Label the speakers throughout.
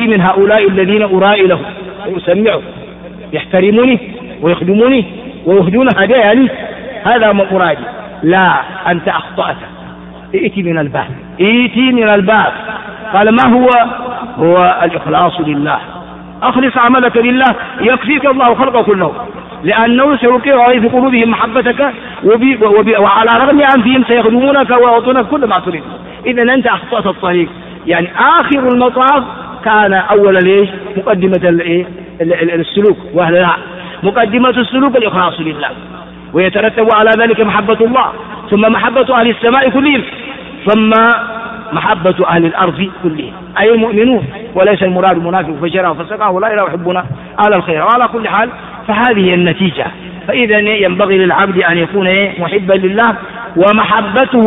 Speaker 1: من هؤلاء الذين أرائي لهم وأسمعهم يحترموني ويخدموني ويهدون هدايا، هذا ما مرادي. لا، أنت أخطأت، ائتي من الباب. قال ما هو الإخلاص لله. أخلص عملك لله يكفيك الله خلقه كله، لأنه سيوقع عليه في قلوبهم محبتك، وعلى رغم أنفهم سيخدمونك ويعطونك كل ما تريد. إذن أنت أخطأت الطريق. يعني آخر المطاف كان أولا ليش؟ مقدمة السلوك، وهذا مقدمة السلوك الإخلاص لله، ويترتب على ذلك محبة الله، ثم محبة أهل السماء كلهم، ثم محبة أهل الأرض كلهم أي المؤمنون، وليس المراد المنافق فجره فسقه ولا إله يحبنا أهل الخير. وعلى كل حال فهذه النتيجة. فإذا ينبغي للعبد أن يكون محبا لله، ومحبته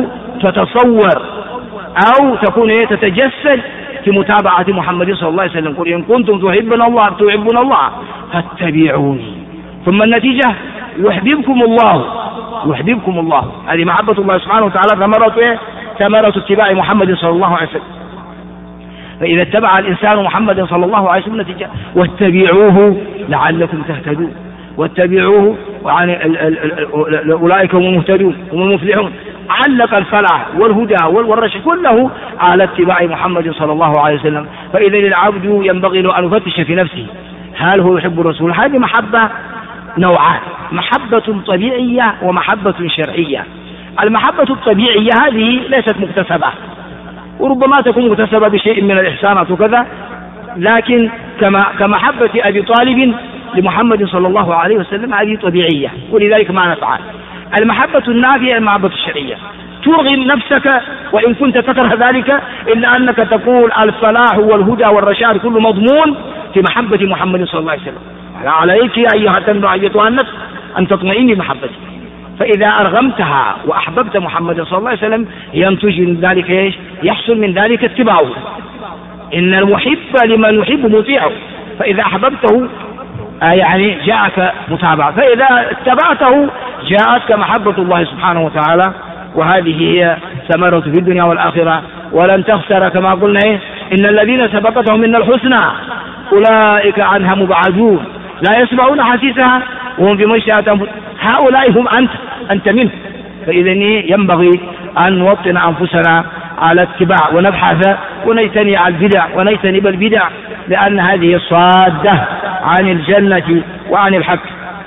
Speaker 1: تتصور أو تكون تتجسد في متابعة محمد صلى الله عليه وسلم. قل إن كنتم تحبون الله فاتبعوني، ثم النتيجة يحببكم الله. هذه محبة الله سبحانه وتعالى ثمرة اتباع محمد صلى الله عليه وسلم. فإذا اتبع الإنسان محمد صلى الله عليه وسلم نتيجة واتبعوه لعلكم تهتدون، واتبعوه أولئك هم المهتدون هم المفلحون. علق الفلاح والهدى والرشد كله على اتباع محمد صلى الله عليه وسلم. فإذا العبد ينبغي له أن يفتش في نفسه هل هو يحب الرسول. هذه محبة نوعان، محبة طبيعية ومحبة شرعية. المحبة الطبيعية هذه ليست مكتسبة، وربما تكون مكتسبة بشيء من الإحسانات وكذا، لكن كمحبة أبي طالب لمحمد صلى الله عليه وسلم هذه طبيعية، ولذلك ما نفعل. المحبة النافية المحبة الشرعية، ترغم نفسك وإن كنت تكره ذلك، إلا أنك تقول الفلاح والهدى والرشاد كل مضمون في محبة محمد صلى الله عليه وسلم. عليك أيتها النفس أن تطمئني بمحبته. فإذا أرغمتها وأحببت محمد صلى الله عليه وسلم ينتج من ذلك إيش؟ يحصل من ذلك اتباعه. إن المحب لمن يحب مطيعه. فإذا أحببته يعني جاءك متابعة، فإذا اتبعته جاءتك محبة الله سبحانه وتعالى. وهذه هي ثمرة في الدنيا والآخرة، ولن تخسر كما قلنا إن الذين سبقتهم من الحسنى أولئك عنها مبعدون لا يسمعون حسيسها وهم في مشيئة. هؤلاء هم أنت منه. فإذا ينبغي أن نوطن أنفسنا على اتباع ونبحث ونجتني على البدع ونجتنب البدع، لأن هذه الصادة عن الجنة وعن الحق.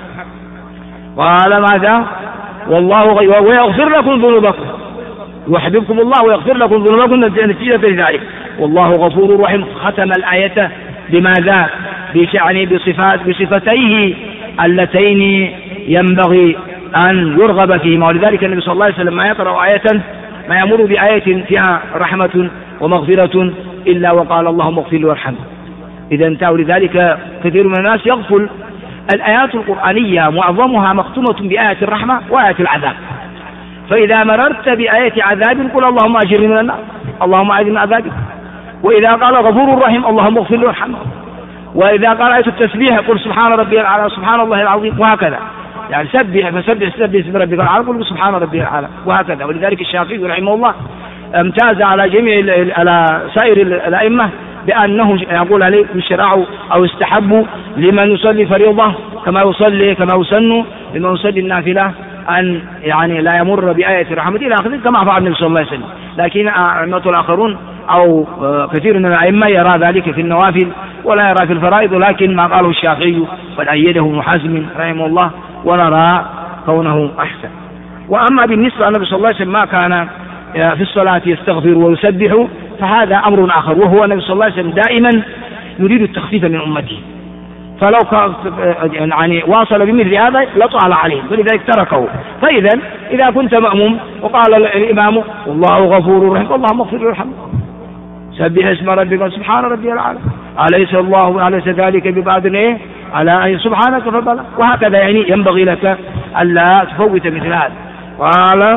Speaker 1: قال ماذا؟ والله ويغفر لكم ذنوبكم، يحببكم الله ويغفر لكم ذنوبكم نتيجة لذلك. والله غفور رحيم. ختم الآية بماذا؟ يعني بصفتيه اللتين ينبغي أن يرغب فيهما. ولذلك النبي صلى الله عليه وسلم ما يقرأ آية ما يمر بآية فيها رحمة ومغفرة إلا وقال اللهم اغفر لي وارحمه. إذا انتهوا. لذلك كثير من الناس يغفل الآيات القرآنية معظمها مختومة بآية الرحمة وآية العذاب. فإذا مررت بآية عذاب قل اللهم أجرني من النار، اللهم أعذني من عذابك. وإذا قال غفور رحيم اللهم اغفر لي وارحمه. وإذا قال آية التسبيح قل سبحان ربي الأعلى سبحان الله العظيم، وهكذا. يعني سبح اسم ربك الأعلى قل سبحان ربي الأعلى، وهكذا. ولذلك الشافعي رحمه الله امتاز على سائر الأئمة بأنه يقول عليه يشرع أو يستحب لمن يصلي فريضة كما يسن لمن يصلي النافلة أن يعني لا يمر بآية الرحمة إلى آخره كما فعل النبي صلى الله عليه وسلم. لكن أئمة الآخرون أو كثير من الأئمة يرى ذلك في النوافل ولا يرى في الفرائض، ولكن ما قاله الشافعي قد أيده ابن حزم رحمه الله ونرى كونه أحسن. وأما بالنسبة للنبي صلى الله عليه وسلم ما كان في الصلاة يستغفر ويسبح فهذا أمر آخر، وهو النبي صلى الله عليه وسلم دائما يريد التخفيف من أمته، فلو يعني واصل بمثل هذا لطال عليه فلذلك تركه. فإذا إذا كنت مأموم وقال الإمام والله غفور رحيم اللهم اغفر وارحمه، سبح اسم ربك سبحان ربي الأعلى، أليس ذلك بقادر على أن سبحانك فبلا، وهكذا. يعني ينبغي لك ألا تفوت مثل هذا. قال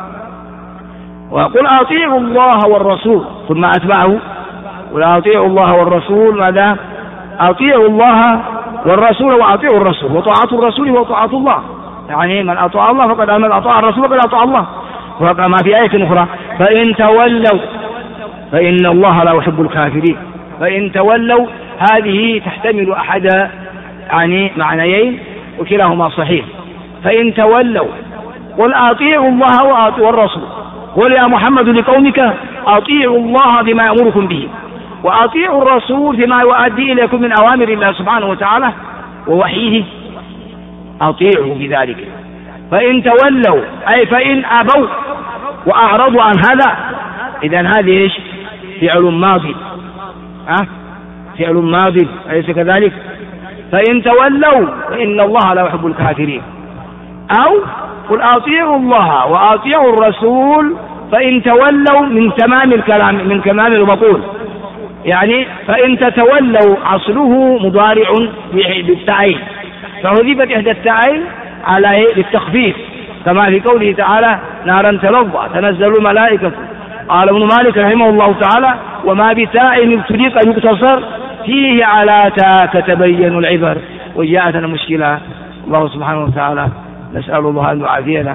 Speaker 1: وقل أطيعوا الله والرسول، ثم أتبعه قل أطيعوا الله والرسول. ماذا؟ أطيعوا الله والرسول وأطيعوا الرسول، وطاعة الرسول وطاعة الله. يعني من أطاع الله فقد آمن، أطاع الرسول فقد أطاع الله. وكما في آية أخرى فإن تولوا فإن الله لا يحب الكافرين. فإن تولوا هذه تحتمل أحد يعني معنيين وكلاهما صحيح. فإن تولوا قل أطيعوا الله وأطيعوا الرسول، قل يا محمد لقومك أطيعوا الله بما يأمركم به وأطيعوا الرسول بما يؤدي إليكم من أوامر الله سبحانه وتعالى ووحيه، أطيعوا بذلك. فإن تولوا أي فإن أبوا وأعرضوا عن هذا، إذن هذه إيش؟ فعل ماضي، فعل ماضي أليس كذلك؟ فإن تولوا فإن الله لا يحب الكافرين. أو قل أطيعوا الله وأطيعوا الرسول فإن تولوا من تمام الكلام، من كمال المقول، يعني فإن تتولوا أصله مضارع بالتعين، فحذفت إحدى التعين على للتخفيف، كما في قوله تعالى نارا تلظى تنزل الملائكة. قال ابن مالك رحمه الله تعالى وما بتاء ابتليق يقتصر فيه على تاء تتبين العبر. وجاءتنا مشكلة، الله سبحانه وتعالى نسأل الله أن يعافينا.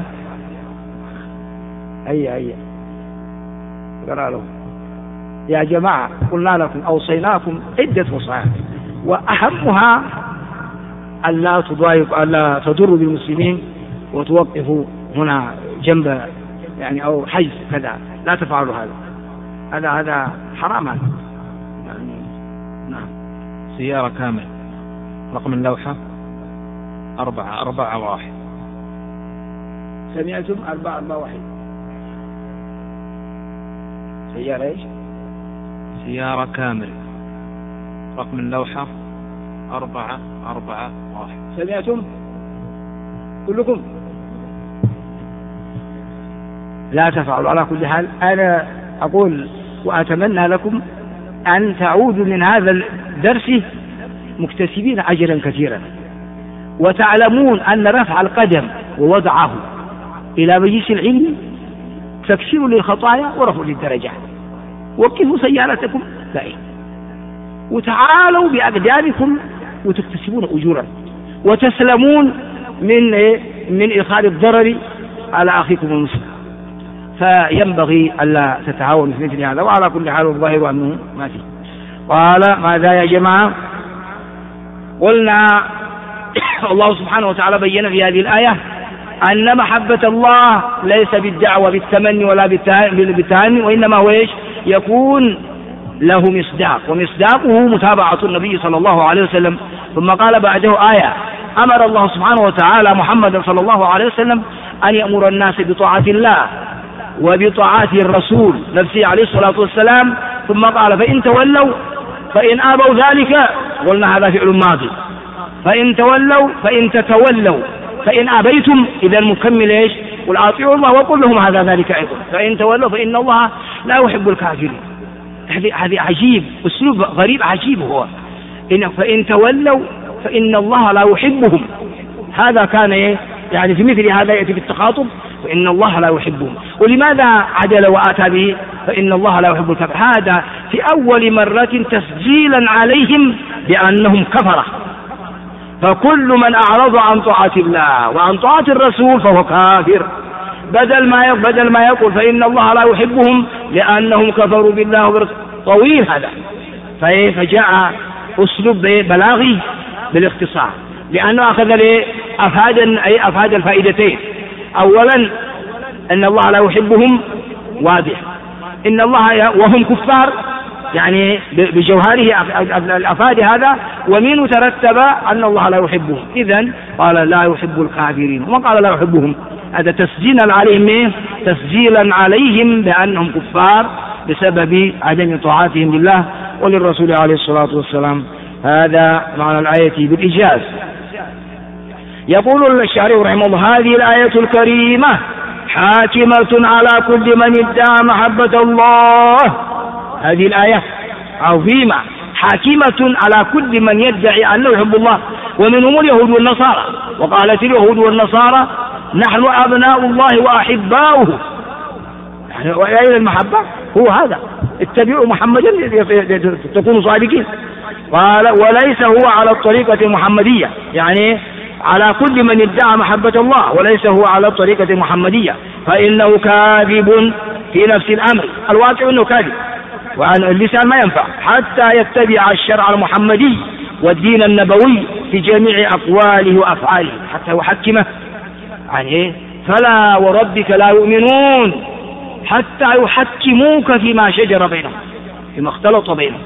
Speaker 1: هيا قرأ له يا جماعة قلنا لكم أوصيناكم عدة وصايا وأهمها ألا تضايق ألا تضر بالمسلمين وتوقفوا هنا جنب يعني أو حيث كذا، لا تفعلوا هذا حرام يعني. نعم.
Speaker 2: سيارة كامل رقم اللوحة 441.
Speaker 1: سمعتم 441 سيارة ايش؟
Speaker 2: سيارة كامل رقم اللوحة 441.
Speaker 1: سمعتم كلكم؟ لا تفعلوا. على كل حال أنا أقول وأتمنى لكم أن تعودوا من هذا الدرس مكتسبين أجرا كثيرا، وتعلمون أن رفع القدم ووضعه إلى مجلس العلم تكسير للخطايا ورفع للدرجات. وقفوا سيارتكم بعيد وتعالوا بأقدامكم وتكتسبون أجورا وتسلمون من إدخال الضرر على أخيكم المسلم. فينبغي ألا تتعاونوا في مثل هذا. وعلى كل حال الظاهر أنه ما فيه. قال ماذا يا جماعة؟ قلنا الله سبحانه وتعالى بين في هذه الآية أن محبة الله ليس بالدعوة بالتمني ولا بالتهاني، وإنما هو إيش؟ يكون له مصداق، ومصداقه متابعة النبي صلى الله عليه وسلم. ثم قال بعده آية أمر الله سبحانه وتعالى محمد صلى الله عليه وسلم أن يأمر الناس بطاعة الله وبطاعة الرسول نفسه عليه الصلاة والسلام. ثم قال فإن تولوا فإن آبوا ذلك، قلنا هذا فعل ماضي. فإن تولوا فإن تتولوا فإن آبيتم، إذا المكمل إيش؟ قل أطيعوا الله وقل لهم هذا ذلك أيضا. فإن تولوا فإن الله لا يحب الكافرين. هذه عجيب، أسلوب غريب عجيب هو فإن تولوا فإن الله لا يحبهم. هذا كان إيه؟ يعني في مثل هذا يأتي في التخاطب فإن الله لا يحبهم. ولماذا عدل وآتى به فإن الله لا يحب الكافرين؟ هذا في أول مرة تسجيلا عليهم بأنهم كفرة. فكل من أعرض عن طاعة الله وعن طاعة الرسول فهو كافر، بدل ما يقول فإن الله لا يحبهم لأنهم كفروا بالله وبرسوله. طويل هذا، فجاء أسلوب بلاغي بالاختصار، لأنه أخذ أفاد الفائدتين. أولا أن الله لا يحبهم واضح، إن الله وهم كفار يعني بجوهره الأفاد هذا، ومنه ترتب أن الله لا يحبهم. إذن قال لا يحب الكافرين، وما قال لا يحبهم، هذا تسجيلا عليهم تسجيلا عليهم بأنهم كفار بسبب عدم طاعتهم لله وللرسول عليه الصلاة والسلام. هذا معنى الآية بالإيجاز. يقول الشارح رحمه الله هذه الآية الكريمة حاكمة على كل من ادعى محبة الله. هذه الآية عظيمة حاكمة على كل من يدعي أنه يحب الله، ومنهم اليهود والنصارى. وقالت اليهود والنصارى نحن أبناء الله وأحباؤه. يعني وإلى المحبة هو هذا، اتبعوا محمدا تكونوا صادقين. قال وليس هو على الطريقة المحمدية، يعني على كل من ادعى محبة الله، وليس هو على الطريقة المحمدية، فإنه كاذب في نفس الأمر. الواقع أنه كاذب، وعن اللسان ما ينفع حتى يتبع الشرع المحمدي والدين النبوي في جميع أقواله وأفعاله حتى يحكمه. عن إيه؟ فلا وربك لا يؤمنون حتى يحكموك فيما شجر بينهم فيما اختلط بينهم.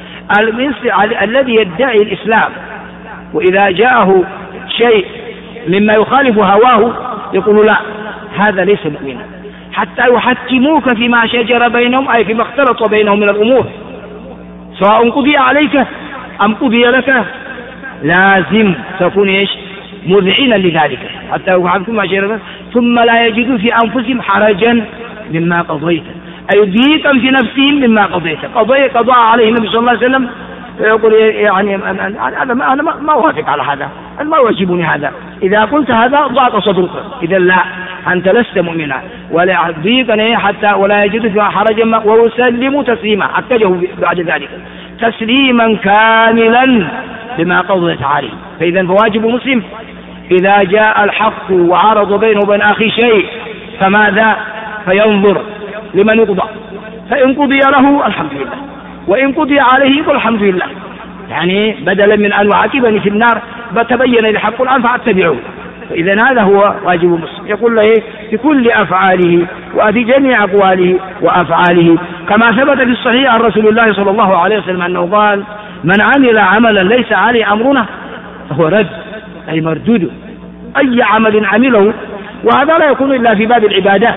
Speaker 1: الذي يدعي الإسلام وإذا جاءه شيء مما يخالف هواه يقول لا هذا ليس مؤمنا حتى يحكموك فيما شجر بينهم أي فيما اختلط بينهم من الأمور سواء قضي عليك أم قضي لك لازم تكون إيش مذعنا لذلك حتى يحكموا فيما شجر بينهم ثم لا يجدوا في أنفسهم حرجا مما قضيت أي ضيقا في نفسهم مما قضيت. قضاء عليه النبي صلى الله عليه وسلم يقول يعني أنا ما أوافق على هذا ما يعجبني هذا إذا قلت هذا ضاق صدرك إذا لا أنت لست مؤمنا ولا ضيقا حتى ولا يجد فيها حرجا ويسلم تسليما أكده بعد ذلك تسليما كاملا بما قضيت عليه. فإذا فواجب مسلم إذا جاء الحق وعرض بينه وبين أخي شيء فماذا فينظر لمن يقضى فإن قضي له الحمد لله وإن قضي عليه يقول الحمد لله يعني بدلا من أن يعاقبني في النار بتبين لي حق الآن فأتبعه. فإذا هذا هو واجب مسلم يقول له في كل أفعاله وفي جميع أقواله وأفعاله كما ثبت في الصحيح عن رسول الله صلى الله عليه وسلم أنه قال من عمل عملا ليس عليه أمرنا فهو رد أي مردود أي عمل عمله. وهذا لا يكون إلا في باب العبادات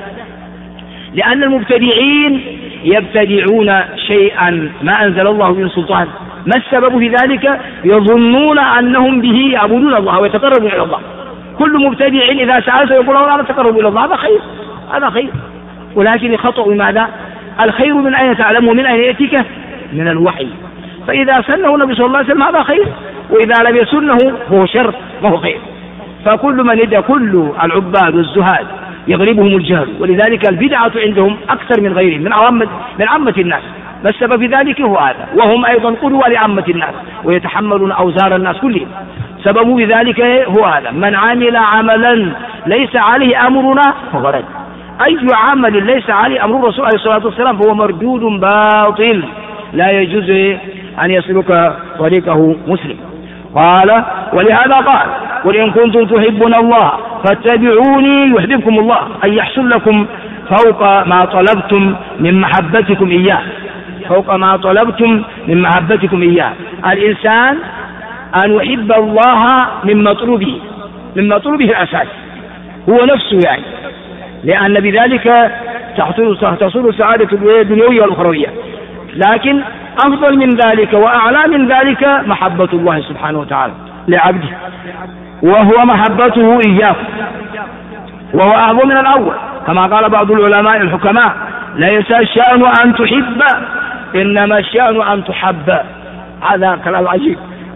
Speaker 1: لأن المبتدعين يبتدعون شيئا ما أنزل الله من سلطان. ما السبب في ذلك؟ يظنون أنهم به يعبدون الله ويتقربون إلى الله. كل مبتدع إذا سألته يقول أنا أتقرب إلى الله هذا خير ولكن خطأ ماذا؟ الخير من أين تعلمه من أين يأتيك؟ من الوحي. فإذا سنه النبي صلى الله عليه وسلم هذا خير وإذا لم يسنه هو شر وهو خير. فكل من يدعي كل العباد والزهاد يغلبهم الجهل ولذلك البدعة عندهم أكثر من غيرهم من عامة الناس. ما السبب في ذلك هو هذا وهم أيضا قدوة لعامة الناس ويتحملون أوزار الناس كلهم. سبب في ذلك هو هذا من عمل عملا ليس عليه أمرنا فهو رد. أي عمل ليس عليه أمر الرسول عليه الصلاة والسلام فهو مردود باطل لا يجوز أن يسلك طريقه مسلم. قال ولهذا قال قل إن كنتم تحبون الله فاتبعوني يحببكم الله أي يحصل لكم فوق ما طلبتم من محبتكم إياه فوق ما طلبتم من محبتكم إياه. الإنسان أن يحب الله من مطلوبه الأساس هو نفسه يعني لأن بذلك تحصل السعادة الدنيوية والأخروية. لكن أفضل من ذلك وأعلى من ذلك محبة الله سبحانه وتعالى لعبده وهو محبته إياكم وهو أعظم من الأول كما قال بعض العلماء الحكماء ليس الشأن أن تحب إنما الشأن أن تحب. هذا كلام عجيب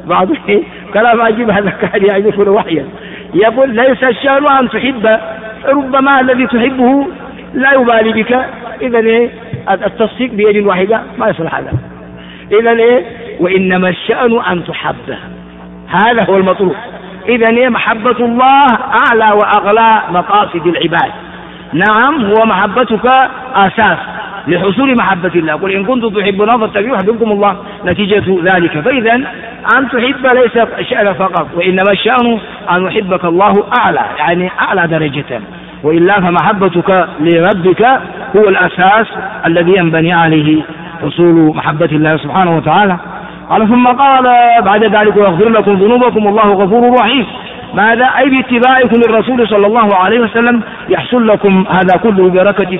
Speaker 1: كلام عجيب هذا كان يعرفه وحيا يقول ليس الشأن أن تحب ربما الذي تحبه لا يبالي بك إذن التصديق بيد واحدة ما يصلح هذا إذن وإنما الشأن أن تحب هذا هو المطلوب. إذن محبة الله أعلى وأغلى مقاصد العباد. نعم هو محبتك أساس لحصول محبة الله قل إن كنتم تحبون فاتبعوا يحببكم الله نتيجة ذلك. فإذا أن تحب ليس الشأن فقط وإنما الشأن أن يحبك الله أعلى يعني أعلى درجة وإلا فمحبتك لربك هو الأساس الذي ينبني عليه حصول محبة الله سبحانه وتعالى. قال ثم قال بعد ذلك ويغفر لكم ذنوبكم والله غفور رحيم. ماذا؟ أي باتباعكم للرسول صلى الله عليه وسلم يحصل لكم هذا كله بركة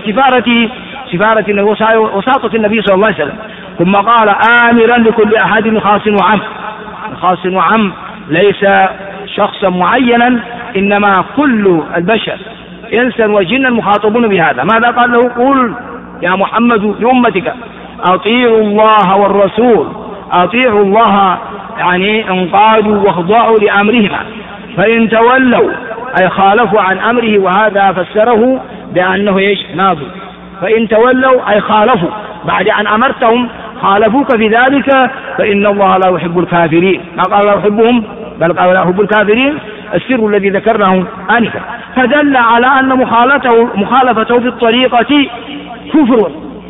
Speaker 1: سفارة وساطة النبي صلى الله عليه وسلم. ثم قال آمرا لكل أحد خاص وعم ليس شخصا معينا إنما كل البشر إنسا وجنا مخاطبون بهذا. ماذا قال له؟ قل يا محمد لأمتك أطيعوا الله والرسول أطيعوا الله يعني انقادوا واخضعوا لأمرهما فإن تولوا أي خالفوا عن أمره وهذا فسره بأنه ماضي. فإن تولوا أي خالفوا بعد أن أمرتهم خالفوك في ذلك فإن الله لا يحب الكافرين. ما قال لا يحبهم بل قال لا يحب الكافرين السر الذي ذكرناه آنفا. فدل على أن مخالفته في الطريقة كفر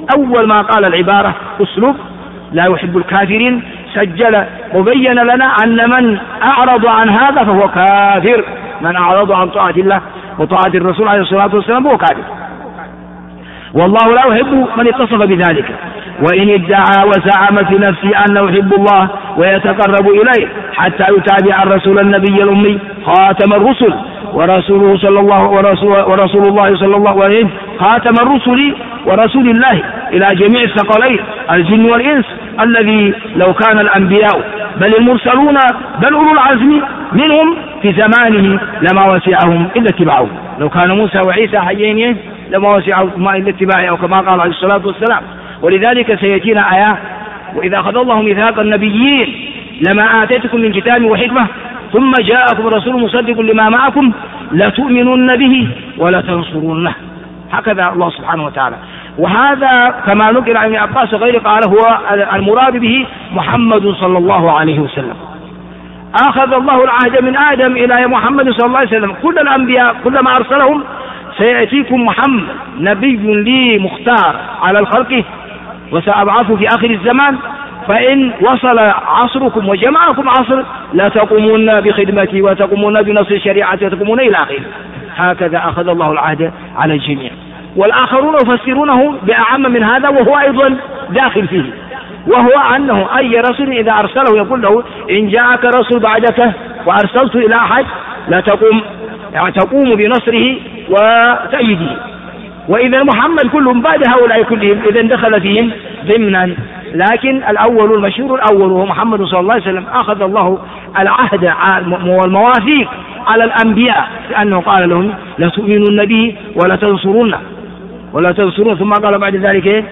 Speaker 1: أول ما قال العبارة أسلوب لا يحب الكافرين سجل وبين لنا أن من أعرض عن هذا فهو كافر، من أعرض عن طاعة الله وطاعة الرسول عليه الصلاة والسلام هو كافر، والله لا يحب من اتصف بذلك. وإن ادعى وزعم في نفسه أنه يحب الله ويتقرب إليه حتى يتابع الرسول النبي الأمي خاتم الرسل ورسول الله صلى الله عليه خاتم الرسل ورسول الله إلى جميع الثقلين الجن والإنس، الذي لو كان الأنبياء بل المرسلون بل أولو العزم منهم في زمانه لما وسعهم إلا اتباعه، لو كان موسى وعيسى حيين لما وسعهم إلا اتباعه، أو كما قال عليه الصلاة والسلام. ولذلك سيأتينا آيات: وإذا أخذ الله ميثاق النبيين لما آتيتكم من كتاب وحكمة ثم جاءكم رسول مصدق لما معكم لتؤمنن به ولتنصرنه، هكذا الله سبحانه وتعالى. وهذا كما نقل عن ابن عباس وغيره قال هو المراد به محمد صلى الله عليه وسلم. أخذ الله العهد من آدم إلى محمد صلى الله عليه وسلم، كل الأنبياء كلما أرسلهم سيأتيكم محمد نبي لي مختار على الخلق وسأبعثه في آخر الزمان، فإن وصل عصركم وجمعكم عصر لا تقومون بخدمتي وتقومون بنصر شريعتي وتقومون إلى آخره. هكذا أخذ الله العهد على الجميع. والآخرون يفسرونه بأعم من هذا وهو أيضا داخل فيه، وهو أنه أي رسول إذا أرسله يقول له إن جاءك رسول بعدك وأرسلت إلى أحد لا تقوم بنصره وتأييده. وإذا محمد كلهم بعد هؤلاء كلهم إذا دخل فيهم ضمنا. لكن الأول المشهور الأول وهو محمد صلى الله عليه وسلم أخذ الله العهد والمواثيق على الأنبياء، لأنه قال لهم لا تؤمنون به ولا تنصرون ثم قال بعد ذلك إيه؟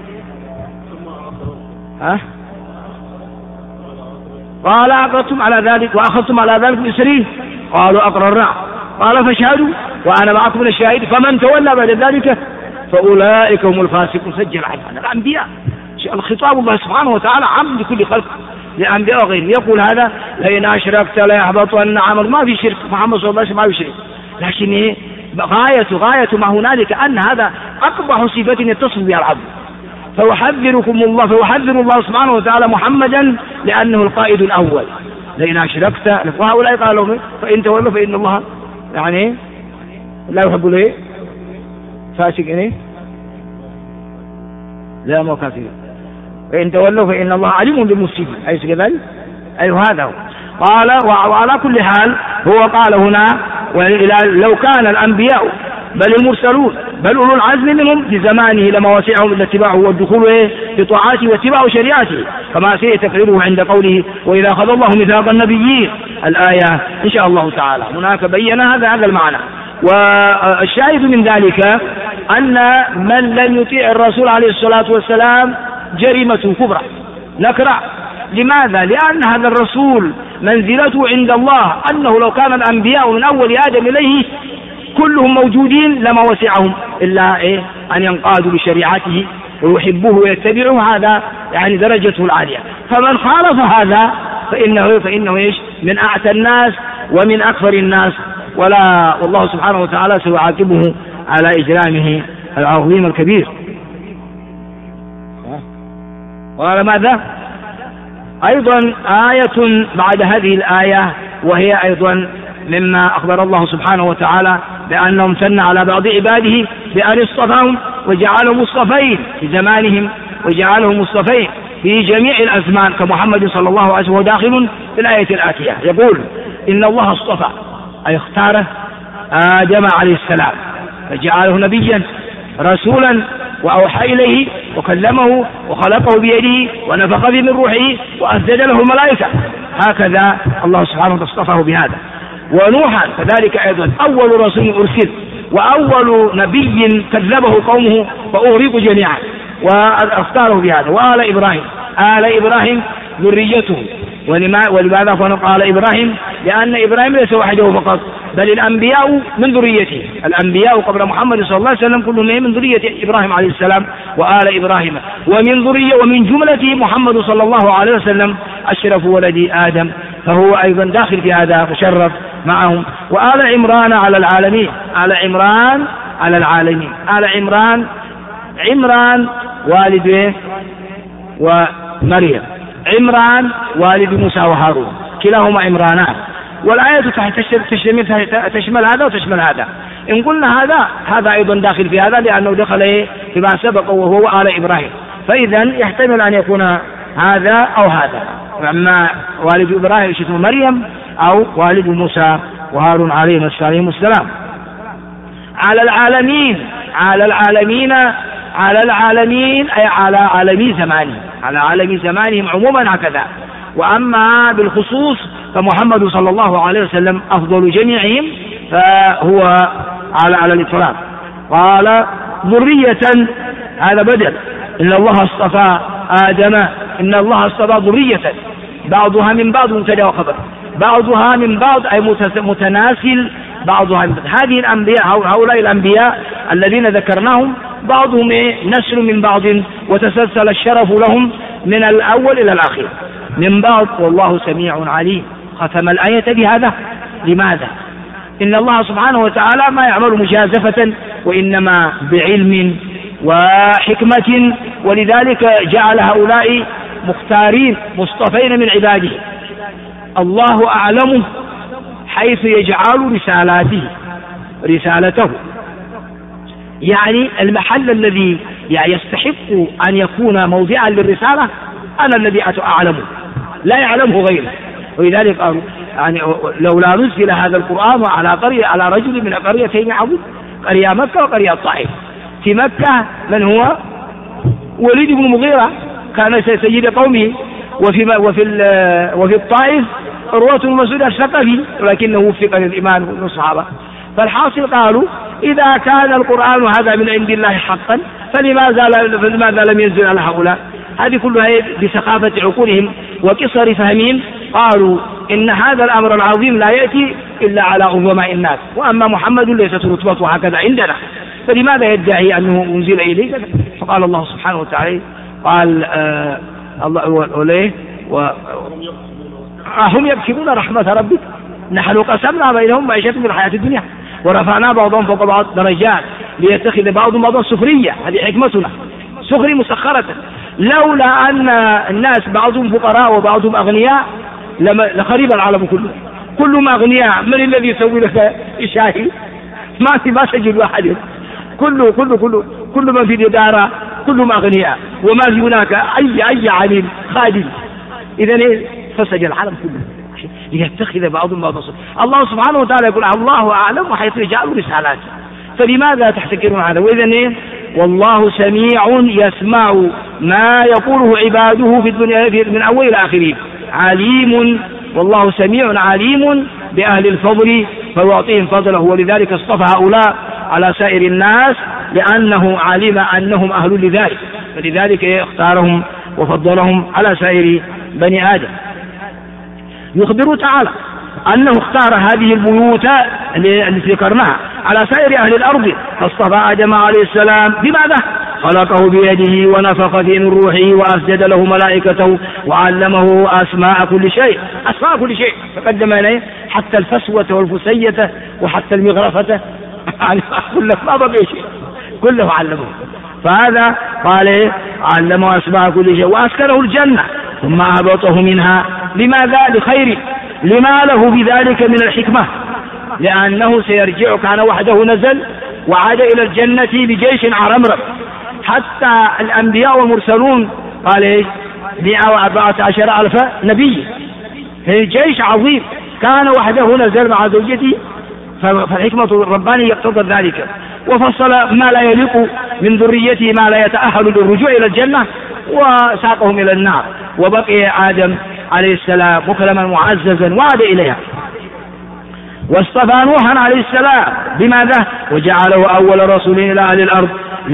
Speaker 1: قال أقررتم على ذلك وأخذتم على ذلك إسري قالوا أقررنا قال فاشهدوا وأنا معكم من الشاهد فمن تولى بعد ذلك فأولئك هم الفاسقون. سجل عن الأنبياء الخطاب الله سبحانه وتعالى عام لكل خلق لأنبياء وغيرهم. يقول هذا لئن أشركت لا يحبطن عمل، ما في شرك، محمد صلى الله عليه وسلم ما في شرك، لكن إيه غاية ما هنالك أن هذا أقبح صفة يتصف بها العبد. فيحذر الله سبحانه وتعالى محمدا لأنه القائد الأول. لئن أشركت، وهؤلاء قالوا فإن تولوا فإن الله يعني لا يحب له فاسق إيه لا مو كافر، فإن تولوا فإن الله عليم بالمفسدين، أليس كذلك؟ هذا هو. قال وعلى كل حال هو قال هنا لو كان الأنبياء بل المرسلون بل أولو العزم منهم في زمانه لما وسعهم إلا اتباعه والدخول في طاعاته واتباع شريعته، كما سيتقرره عند قوله وإذا أخذ الله ميثاق النبيين الآية إن شاء الله تعالى. هناك بين هذا المعنى. والشاهد من ذلك أن من لم يطيع الرسول عليه الصلاة والسلام جريمة كبرى نكرة. لماذا؟ لأن هذا الرسول منزلته عند الله أنه لو كان الأنبياء من أول آدم إليه كلهم موجودين لما وسعهم إلا أن ينقادوا بشريعته ويحبوه ويتبعوه، هذا يعني درجته العالية. فمن خالف هذا فإنه من أعتى الناس ومن أكثر الناس، والله سبحانه وتعالى سيعاقبه على إجرامه العظيم الكبير. قال ماذا؟ أيضا آية بعد هذه الآية، وهي أيضا مما أخبر الله سبحانه وتعالى بأنه امتن على بعض عباده بأن اصطفاهم وجعلهم مصطفين في زمانهم وجعلهم مصطفين في جميع الأزمان كمحمد صلى الله عليه وسلم. وداخل في الآية الآتية يقول إن الله اصطفى أي اختاره آدم عليه السلام فجعله نبيا رسولا وأوحى إليه وكلمه وخلقه بيده ونفخ به من روحه وأسجد له الملائكة. هكذا الله سبحانه وتعالى اصطفاه بهذا. ونوحا كذلك أيضا أول رسول أرسل وأول نبي كذبه قومه فأغرقوا جميعا واختاره بهذا. وآل إبراهيم ذريته. ولماذا قال إبراهيم؟ لأن إبراهيم ليس وحده فقط بل الأنبياء من ذريته، الأنبياء قبل محمد صلى الله عليه وسلم كلهم من ذرية إبراهيم عليه السلام وآل إبراهيم، ومن جملته محمد صلى الله عليه وسلم أشرف ولد آدم، فهو أيضا داخل في هذا مشرف معهم. وآل عمران على العالمين، آل عمران والد ومريم، عمران والد موسى وهارون، كلاهما عمرانان، والآية تشمل هذا وتشمل هذا. إن قلنا هذا أيضا داخل في هذا، لأنه دخل فيما سبق وهو آل إبراهيم، فإذا يحتمل أن يكون هذا أو هذا، أما والد إبراهيم اسمه مريم أو والد موسى وهارون عليهم السلام. على العالمين أي على عالمي زمانهم، على عالمي زمانهم عموما هكذا. وأما بالخصوص فمحمد صلى الله عليه وسلم أفضل جميعهم، فهو على الإطلاق. قال ذرية، هذا بدل، إن الله اصطفى آدم، إن الله اصطفى ذرية بعضها من بعض، مبتدأ وخبر، بعضها من بعض أي متناسل بعضها من بعض. هذه الأنبياء، هؤلاء الأنبياء الذين ذكرناهم بعضهم نسل من بعض، وتسلسل الشرف لهم من الأول إلى الأخير من بعض، والله سميع عليم. ختم الآية بهذا. لماذا؟ إن الله سبحانه وتعالى ما يعمل مجازفة، وإنما بعلم وحكمة، ولذلك جعل هؤلاء مختارين مصطفين من عباده. الله أعلم حيث يجعل رسالته، يعني المحل الذي يستحق أن يكون موضعا للرسالة أنا الذي أعلمه، لا يعلمه غيره. ولذلك قالوا يعني لولا نزل هذا القرآن على رجل من قريتين عظيم، قرية مكة وقرية الطائف. في مكة من هو؟ وليد بن المغيرة كان سيد قومه، وفي الطائف عروة بن مسعود الثقفي، ولكنه وفق للإيمان والصحابة. فالحاصل قالوا إذا كان القرآن هذا من عند الله حقا فلماذا لم ينزل على هؤلاء؟ هذه كلها بثقافة عقولهم وقصر فهمهم. قالوا إن هذا الأمر العظيم لا يأتي إلا على عظماء الناس، وأما محمد ليست رتبته هكذا عندنا، فلماذا يدعي أنه أنزل إليه؟ فقال الله سبحانه وتعالى قال الله هم يكسبون رحمة ربك نحن قسمنا بينهم معيشتهم في الحياة الدنيا ورفعنا بعضهم فوق بعض درجات ليتخذ بعضهم سخرية. هذه حكمتنا، سخري مسخرة. لولا أن الناس بعضهم فقراء وبعضهم أغنياء لخرب العالم كله، كلهم أغنياء. من الذي يسوي لك الشاهي؟ ما تجد واحد، كل من في الإدارة كلهم أغنياء، وما في هناك أي عامل خادم. إذن فسج العالم كله ليتخذ بعضهم بعضا. الله سبحانه وتعالى يقول الله أعلم حيث يجعل رسالاته، فلماذا تحتكرون هذا؟ وإذن والله سميع يسمع ما يقوله عباده في الدنيا من أول إلى آخره، عليم، والله سميع عليم بأهل الفضل فيعطيهم فضله. ولذلك اصطفى هؤلاء على سائر الناس لأنه علم أنهم أهل لذلك، فلذلك اختارهم وفضلهم على سائر بني آدم. يخبر تعالى أنه اختار هذه البيوت التي ذكرناها على سائر أهل الأرض، فاصطفى آدم عليه السلام بماذا؟ خلقه بيده ونفخ فيه من روحه وأسجد له ملائكته وعلمه أسماء كل شيء، أسماء كل شيء تقدم إليه حتى الفسوة والفسية وحتى المغرفة كله ما بقي شيء، كله علمه. فهذا قال علمه أسماء كل شيء وأسكنه الجنة ثم أهبطه منها. لماذا؟ لخير، لما له بذلك من الحكمة، لأنه سيرجع، كان وحده نزل وعاد إلى الجنة بجيش عرمرم. حتى الأنبياء والمرسلون قال إيش؟ 114,000 نبي، جيش عظيم، كان وحده نزل مع زوجته، فالحكمة الربانية يقتضى ذلك، وفصل ما لا يليق من ذريته ما لا يتأهل للرجوع إلى الجنة وساقهم إلى النار. وبقي آدم عليه السلام مكرما معززا وعاد إليها. واصطفى نوحا عليه السلام بماذا؟ وجعله أول رسول إلى أهل الأرض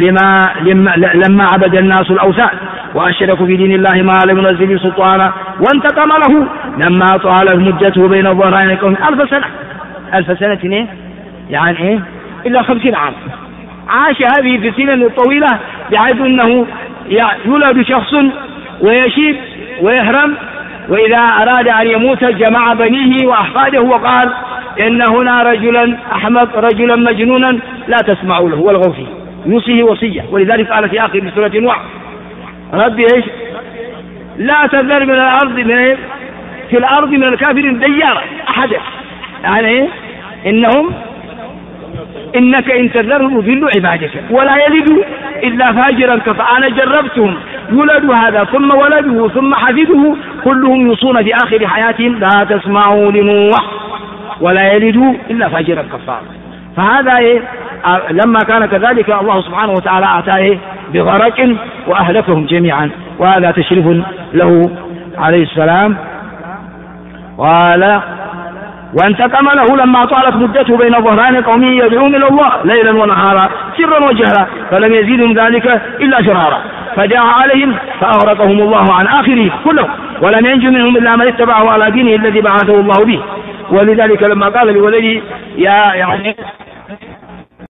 Speaker 1: لما عبد الناس الأوثان وأشركوا في دين الله ما لم ينزل به سلطانا، وانتقم له لما طالت مدته بين الظهرين قوم 1000 سنة. 1000 سنة يعني إيه؟ إلا 50 عام. عاش هذه في السنين الطويلة بحيث أنه يولد شخص ويشيب ويهرم، وإذا أراد أن يموت جمع بنيه وأحفاده وقال إن هنا رجلا أحمق رجلا مجنونا لا تسمعوا له والغوا فيه، يوصيه وصية. ولذلك قال في آخر سورة نوح ربي إيش؟ لا تذر من الأرض في الأرض من الكافرين ديارا أحد. يعني إنك إن تذرهم يضلوا عبادك ولا يلدوا إلا فاجرا كفارا. أنا جربتهم يولد هذا ثم ولده ثم حفظه كلهم يوصون في آخر حياتهم لا تسمعوا لنوح ولا يلدوا إلا فاجرا كفارا. فهذا لما كان كذلك الله سبحانه وتعالى أتاه بغرق وأهلكهم جميعا، وهذا تشريف له عليه السلام. قال وانتقم له لما طالت مدته بين ظهران قومه يدعون إلى الله ليلا ونهارا سرا وجهرا فلم يزيدهم ذلك إلا شرارا، فجاء عليهم فأغرقهم الله عن آخره كلهم ولم ينجو منهم إلا من اتبعه على دينه الذي بعثه الله به. ولذلك لما قال لولده يعني